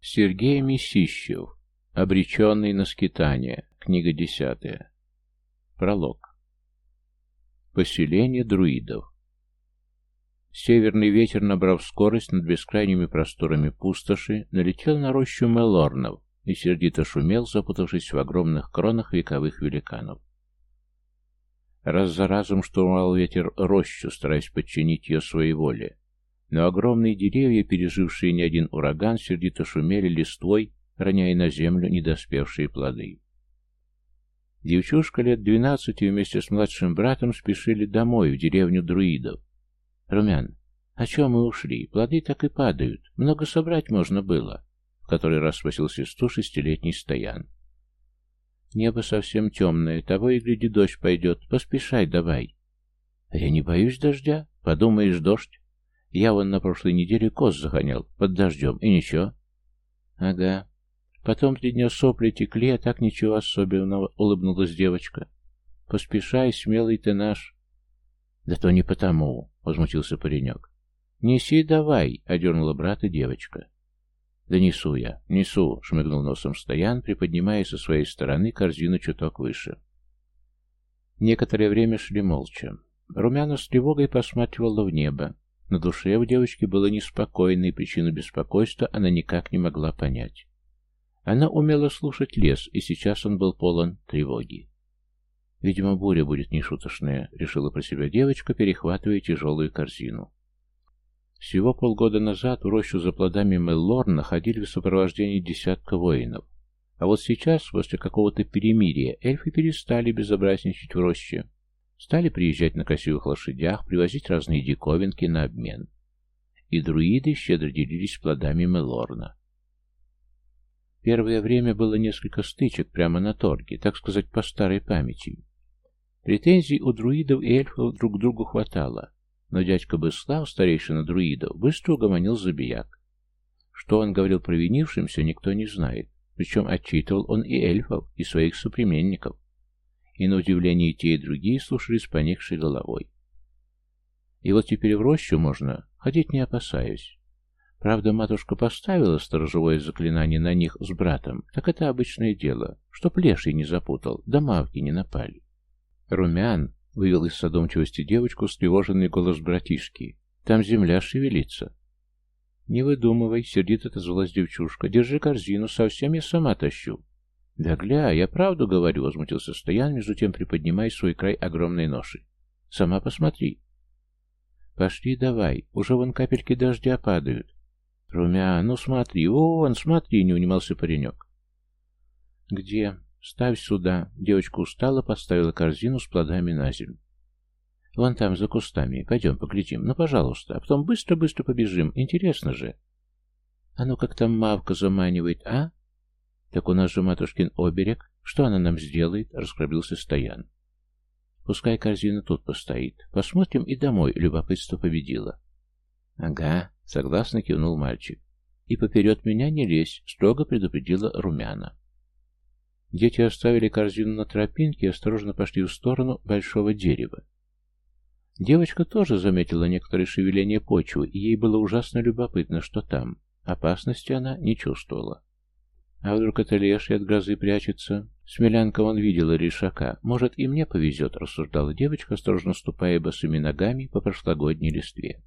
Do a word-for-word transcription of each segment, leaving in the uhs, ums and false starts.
Сергей Месищев. Обреченный на скитание. Книга десятая. Пролог. Поселение друидов. Северный ветер, набрав скорость над бескрайними просторами пустоши, налетел на рощу мелорнов и сердито шумел, запутавшись в огромных кронах вековых великанов. Раз за разом штурмовал ветер рощу, стараясь подчинить ее своей воле. Но огромные деревья, пережившие не один ураган, сердито шумели листвой, роняя на землю недоспевшие плоды. Девчушка лет двенадцати вместе с младшим братом спешили домой, в деревню друидов. «Румян, о чем мы ушли? Плоды так и падают. Много собрать можно было», — в который раз спросил сестру шестилетний Стоян. «Небо совсем темное, того и гляди, дождь пойдет. Поспешай давай». «А я не боюсь дождя. Подумаешь, дождь. Я вон на прошлой неделе коз загонял под дождем, и ничего». «Ага. Потом три дня сопли текли, а так ничего особенного», — улыбнулась девочка. «Поспешай, смелый ты наш». «Да то не потому», — возмутился паренек. «Неси давай», — одернула брата девочка. «Да несу я, несу», — шмыгнул носом Стоян, приподнимая со своей стороны корзину чуток выше. Некоторое время шли молча. Румяна с тревогой посматривала в небо. На душе у девочки было неспокойно, и причину беспокойства она никак не могла понять. Она умела слушать лес, и сейчас он был полон тревоги. «Видимо, буря будет нешуточная», — решила про себя девочка, перехватывая тяжелую корзину. Всего полгода назад в рощу за плодами Меллорна ходили в сопровождении десятка воинов. А вот сейчас, после какого-то перемирия, эльфы перестали безобразничать в роще. Стали приезжать на красивых лошадях, привозить разные диковинки на обмен. И друиды щедро делились плодами Меллорна. Первое время было несколько стычек прямо на торге, так сказать, по старой памяти. Претензий у друидов и эльфов друг к другу хватало, но дядька Быслав, старейшина друидов, быстро угомонил забияк. Что он говорил провинившимся, никто не знает, причем отчитывал он и эльфов, и своих соплеменников. И на удивление и те, и другие слушали с поникшей головой. И вот теперь в рощу можно ходить не опасаясь. Правда, матушка поставила сторожевое заклинание на них с братом, так это обычное дело, чтоб леший не запутал, да мавки не напали. «Румян!» — вывел из задумчивости девочку встревоженный голос братишки. «Там земля шевелится». «Не выдумывай», — сердито отозвалась девчушка. «Держи корзину, совсем я сама тащу». «Да гля, я правду говорю», — возмутился Стоян, между тем приподнимая свой край огромной ноши. «Сама посмотри». «Пошли давай, уже вон капельки дождя падают». «Румян, ну смотри, вон, смотри», — не унимался паренек. «Где? Ставь сюда». Девочка устала, поставила корзину с плодами на землю. «Вон там, за кустами. Пойдем, поглядим. Ну, пожалуйста. А потом быстро-быстро побежим. Интересно же». «А ну, как там мавка заманивает, а?» «Так у нас же матушкин оберег. Что она нам сделает?» — раскрабился Стоян. «Пускай корзина тут постоит. Посмотрим и домой», — любопытство победило. «Ага», — согласно кивнул мальчик. «И поперед меня не лезь», — строго предупредила Румяна. Дети оставили корзину на тропинке и осторожно пошли в сторону большого дерева. Девочка тоже заметила некоторые шевеления почвы, и ей было ужасно любопытно, что там. Опасности она не чувствовала. А вдруг это леший от грозы прячется? Смелянка вон видела решака. Может, и мне повезет, рассуждала девочка, осторожно ступая босыми ногами по прошлогодней листве.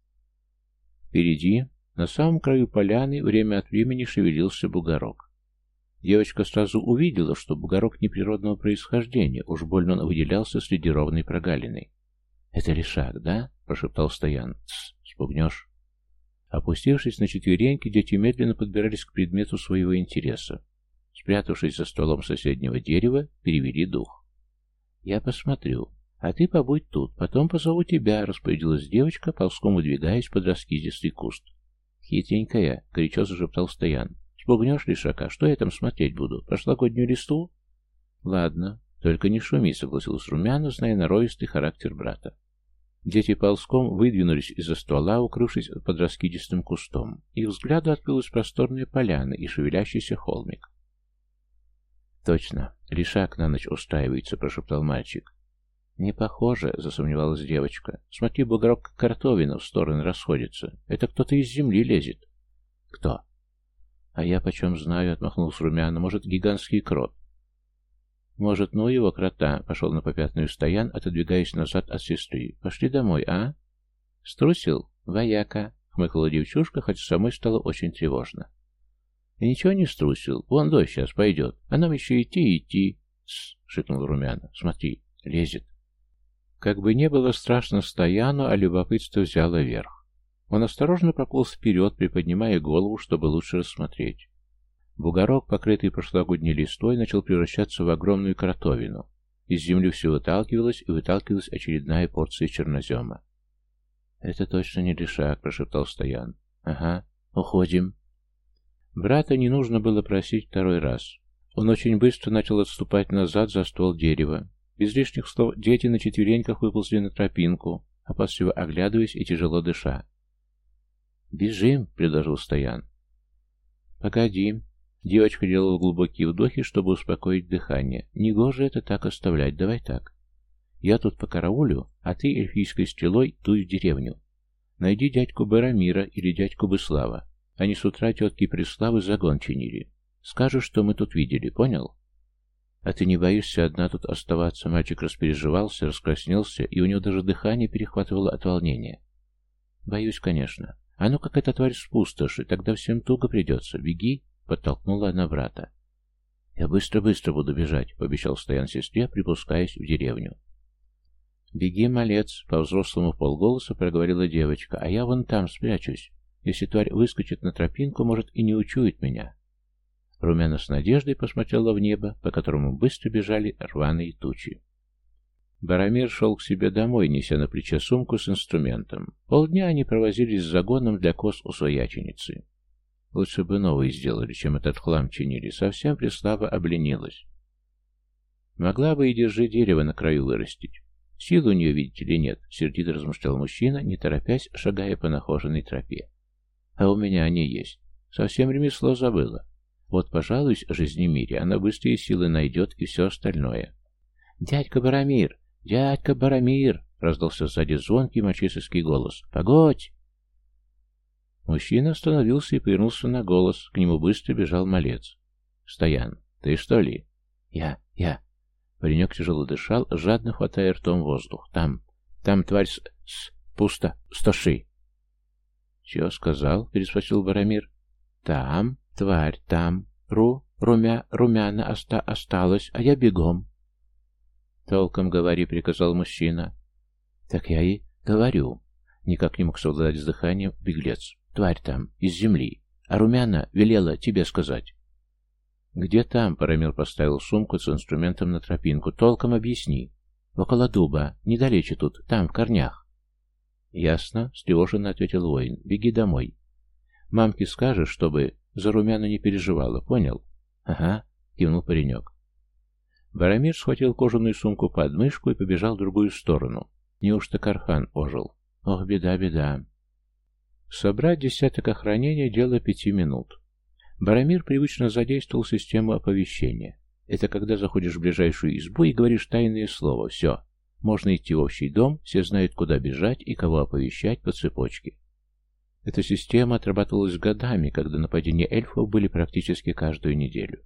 Впереди, на самом краю поляны, время от времени шевелился бугорок. Девочка сразу увидела, что бугорок неприродного происхождения, уж больно он выделялся среди ровной прогалины. «Это решак, да?» — прошептал Стоян. «Тсс, спугнешь». Опустившись на четвереньки, дети медленно подбирались к предмету своего интереса. Спрятавшись за стволом соседнего дерева, перевели дух. «Я посмотрю, а ты побудь тут, потом позову тебя», — распорядилась девочка, ползком выдвигаясь под раскидистый куст. «Хитренькая», — горячо зашептал Стоян. «Спугнешь лишака, что я там смотреть буду? Прошлогоднюю листву?» «Ладно, только не шуми», — согласилась Румяна, зная норовистый характер брата. Дети ползком выдвинулись из-за ствола, укрывшись под раскидистым кустом. Их взгляду открылась просторная поляна и шевелящийся холмик. «Точно, лишак на ночь устраивается», — прошептал мальчик. «Не похоже», — засомневалась девочка. «Смотри, бугорок как картовина в стороны расходится. Это кто-то из земли лезет». «Кто?» «А я почем знаю?» — отмахнулся Румяна. «Может, гигантский крот?» «Может, ну его, крота!» — пошел на попятную Стоян, отодвигаясь назад от сестры. «Пошли домой, а?» «Струсил? Вояка!» — хмыкала девчушка, хотя самой стало очень тревожно. «И ничего не струсил. Вон дождь сейчас пойдет. А нам еще идти и идти!» «Тссс!» — шикнул Румяна. «Смотри, лезет!» Как бы не было страшно Стояну, а любопытство взяло верх. Он осторожно прополз вперед, приподнимая голову, чтобы лучше рассмотреть. Бугорок, покрытый прошлогодней листвой, начал превращаться в огромную кротовину. Из земли все выталкивалась и выталкивалась очередная порция чернозема. «Это точно не лишак», — прошептал Стоян. «Ага, уходим». Брата не нужно было просить второй раз. Он очень быстро начал отступать назад за ствол дерева. Без лишних слов дети на четвереньках выползли на тропинку, опасливо оглядываясь и тяжело дыша. «Бежим», — предложил Стоян. «Погоди». Девочка делала глубокие вдохи, чтобы успокоить дыхание. «Негоже это так оставлять, давай так. Я тут по караулю, а ты эльфийской стрелой туй в деревню. Найди дядьку Барамира или дядьку Быслава. Они с утра тетки Преславы загон чинили. Скажешь, что мы тут видели, понял?» «А ты не боишься одна тут оставаться?» Мальчик распереживался, раскраснелся, и у него даже дыхание перехватывало от волнения. «Боюсь, конечно. А ну как эта тварь с пустоши, тогда всем туго придется. Беги!» — подтолкнула она брата. «Я быстро-быстро буду бежать», — пообещал Стоян сестре, припускаясь в деревню. «Беги, малец», — по-взрослому полголоса проговорила девочка, «а я вон там спрячусь. Если тварь выскочит на тропинку, может и не учует меня». Румяна с надеждой посмотрела в небо, по которому быстро бежали рваные тучи. Барамир шел к себе домой, неся на плече сумку с инструментом. Полдня они провозились с загоном для коз у свояченицы. Лучше бы новые сделали, чем этот хлам чинили. Совсем Преслава обленилась. Могла бы и держи дерево на краю вырастить. Сил у нее, видите ли, нет, сердито размышлял мужчина, не торопясь, шагая по нахоженной тропе. А у меня они есть. Совсем ремесло забыла. Вот, пожалуйсь, жизнемире, она быстрее силы найдет и все остальное. «Дядька Барамир! Дядька Барамир!» — раздался сзади звонкий мальчишеский голос. «Погодь!» Мужчина остановился и повернулся на голос. К нему быстро бежал малец. «Стоян, ты что ли?» «Я, я». Паренек тяжело дышал, жадно хватая ртом воздух. «Там, там тварь с... с... пусто... стоши». «Чего сказал?» — переспросил Барамир. «Там, тварь, там. Ру, румя, румяна оста... осталась, а я бегом». «Толком говори», — приказал мужчина. «Так я и говорю». Никак не мог совладать с дыханием беглец. «Тварь там, из земли. А румяна велела тебе сказать». «Где там?» — Парамир поставил сумку с инструментом на тропинку. «Толком объясни». «Около дуба. Недалече тут. Там, в корнях». «Ясно», — встревоженно ответил воин. «Беги домой. Мамке скажешь, чтобы за румяну не переживала. Понял?» «Ага», — кивнул паренек. Барамир схватил кожаную сумку под мышку и побежал в другую сторону. Неужто Кархан ожил? Ох, беда, беда. Собрать десяток охранения — дело пяти минут. Барамир привычно задействовал систему оповещения. Это когда заходишь в ближайшую избу и говоришь тайное слово. Все. Можно идти в общий дом, все знают, куда бежать и кого оповещать по цепочке. Эта система отрабатывалась годами, когда нападения эльфов были практически каждую неделю.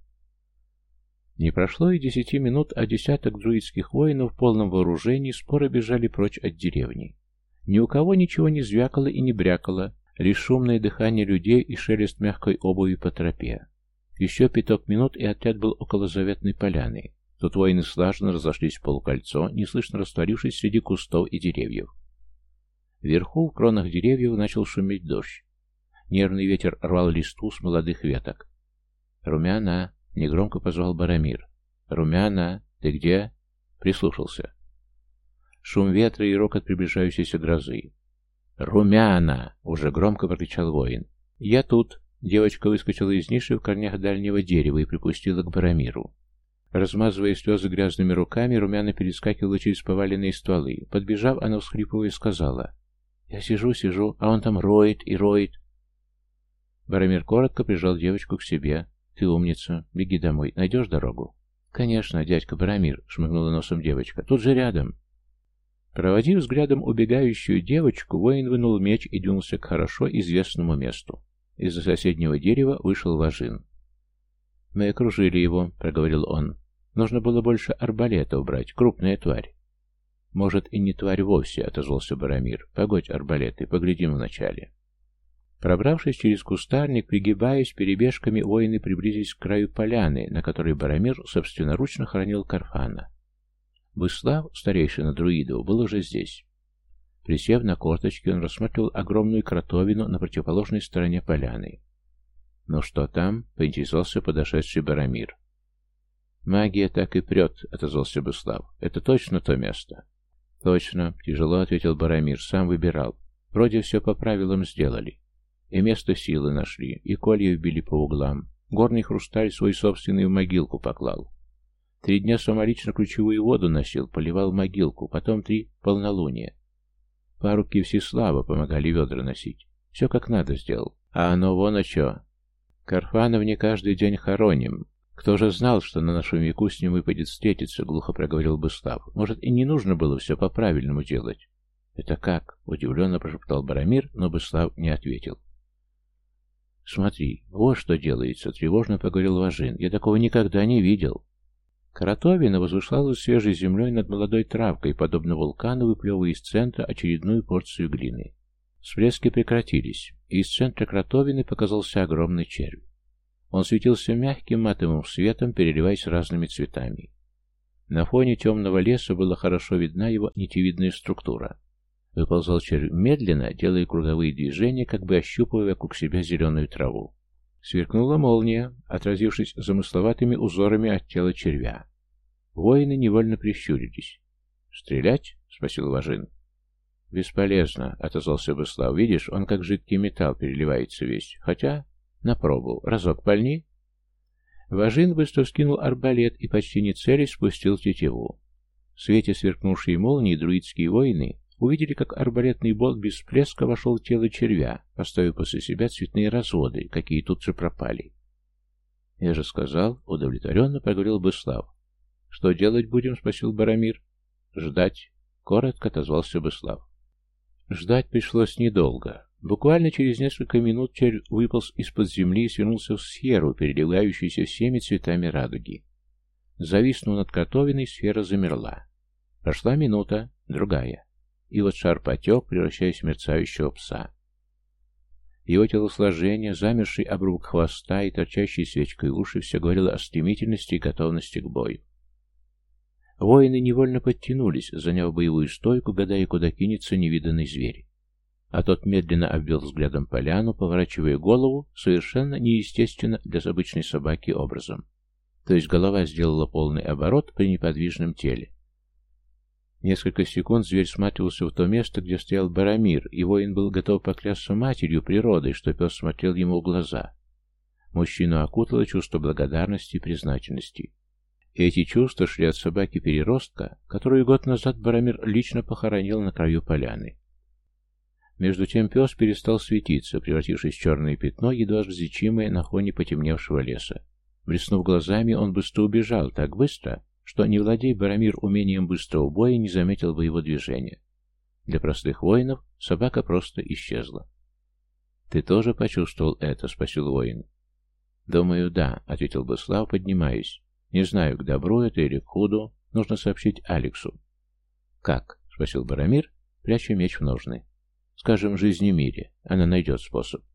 Не прошло и десяти минут, а десяток друидских воинов в полном вооружении споро бежали прочь от деревни. Ни у кого ничего не звякало и не брякало, лишь шумное дыхание людей и шелест мягкой обуви по тропе. Еще пяток минут, и отряд был около заветной поляны. Тут воины слаженно разошлись в полукольцо, неслышно растворившись среди кустов и деревьев. Вверху, в кронах деревьев, начал шуметь дождь. Нервный ветер рвал листву с молодых веток. «Румяна!» — негромко позвал Барамир. «Румяна! Ты где?» — прислушался. Шум ветра и рокот приближающейся грозы. «Румяна!» — уже громко прокричал воин. «Я тут!» — девочка выскочила из ниши в корнях дальнего дерева и припустила к Барамиру. Размазывая слезы грязными руками, Румяна перескакивала через поваленные стволы. Подбежав, она, всхлипывая, сказала: «Я сижу, сижу, а он там роет и роет». Барамир коротко прижал девочку к себе. «Ты умница, беги домой, найдешь дорогу?» «Конечно, дядька Барамир», — шмыгнула носом девочка, — «тут же рядом». Проводив взглядом убегающую девочку, воин вынул меч и двинулся к хорошо известному месту. Из-за соседнего дерева вышел Важин. «Мы окружили его», — проговорил он. «Нужно было больше арбалета убрать, крупная тварь». «Может, и не тварь вовсе», — отозвался Барамир. «Погодь, арбалеты, поглядим вначале». Пробравшись через кустарник, пригибаясь перебежками, воины приблизились к краю поляны, на которой Барамир собственноручно хоронил Карфана. Быслав, старейшина друидов, был уже здесь. Присев на корточки, он рассматривал огромную кротовину на противоположной стороне поляны. «Ну что там?» — поинтересовался подошедший Барамир. «Магия так и прет», — отозвался Быслав. «Это точно то место?» «Точно», — тяжело ответил Барамир. «Сам выбирал. Вроде все по правилам сделали. И место силы нашли, и колья вбили по углам. Горный хрусталь свой собственный в могилку поклал. Три дня самолично ключевую воду носил, поливал могилку, потом три полнолуния. Парубки Всеслава помогали ведра носить. Все как надо сделал. А оно вон о чё. Карфанов не каждый день хороним. Кто же знал, что на нашем веку с ним выпадет встретиться, глухо проговорил Быслав. Может, и не нужно было все по-правильному делать. Это как? Удивленно прошептал Барамир, но Быслав не ответил. «Смотри, вот что делается», — тревожно поговорил Важин. «Я такого никогда не видел». Кротовина возвышалась свежей землей над молодой травкой, подобно вулкану, выплевывая из центра очередную порцию глины. Всплески прекратились, и из центра кротовины показался огромный червь. Он светился мягким матовым светом, переливаясь разными цветами. На фоне темного леса была хорошо видна его нитевидная структура. Выползал червь медленно, делая круговые движения, как бы ощупывая вокруг себя зеленую траву. Сверкнула молния, отразившись замысловатыми узорами от тела червя. Воины невольно прищурились. «Стрелять?» — спросил Важин. «Бесполезно», — отозвался Быслав. «Видишь, он как жидкий металл переливается весь. Хотя, на пробу. Разок пальни». Важин быстро вскинул арбалет и, почти не целясь, спустил тетиву. В свете сверкнувшей молнии друидские воины увидели, как арбалетный болт без всплеска вошел в тело червя, оставив после себя цветные разводы, какие тут же пропали. «Я же сказал», — удовлетворенно проговорил Быслав. «Что делать будем?» — спросил Барамир. «Ждать», — коротко отозвался Быслав. Ждать пришлось недолго. Буквально через несколько минут червь выполз из-под земли и свернулся в сферу, переливающуюся всеми цветами радуги. Зависнув над кротовиной, сфера замерла. Прошла минута, другая. И вот шар потек, превращаясь в мерцающего пса. Его телосложение, замерший обрубок хвоста и торчащий свечкой уши все говорило о стремительности и готовности к бою. Воины невольно подтянулись, заняв боевую стойку, гадая, куда кинется невиданный зверь. А тот медленно обвел взглядом поляну, поворачивая голову совершенно неестественно для обычной собаки образом. То есть голова сделала полный оборот при неподвижном теле. Несколько секунд зверь всматривался в то место, где стоял Барамир, и воин был готов поклясться матерью природой, что пес смотрел ему в глаза. Мужчину окутало чувство благодарности и признательности. И эти чувства шли от собаки-переростка, которую год назад Барамир лично похоронил на краю поляны. Между тем пес перестал светиться, превратившись в черное пятно, едва различимое на фоне потемневшего леса. Блеснув глазами, он быстро убежал, так быстро, что, не владея Барамир умением быстрого боя, не заметил бы его движения. Для простых воинов собака просто исчезла. «Ты тоже почувствовал это?» — спросил воин. «Думаю, да», — ответил Быслав, поднимаясь. «Не знаю, к добру это или к худу. Нужно сообщить Алексу». «Как?» — спросил Барамир, пряча меч в ножны. «Скажем, жизни мире. Она найдет способ».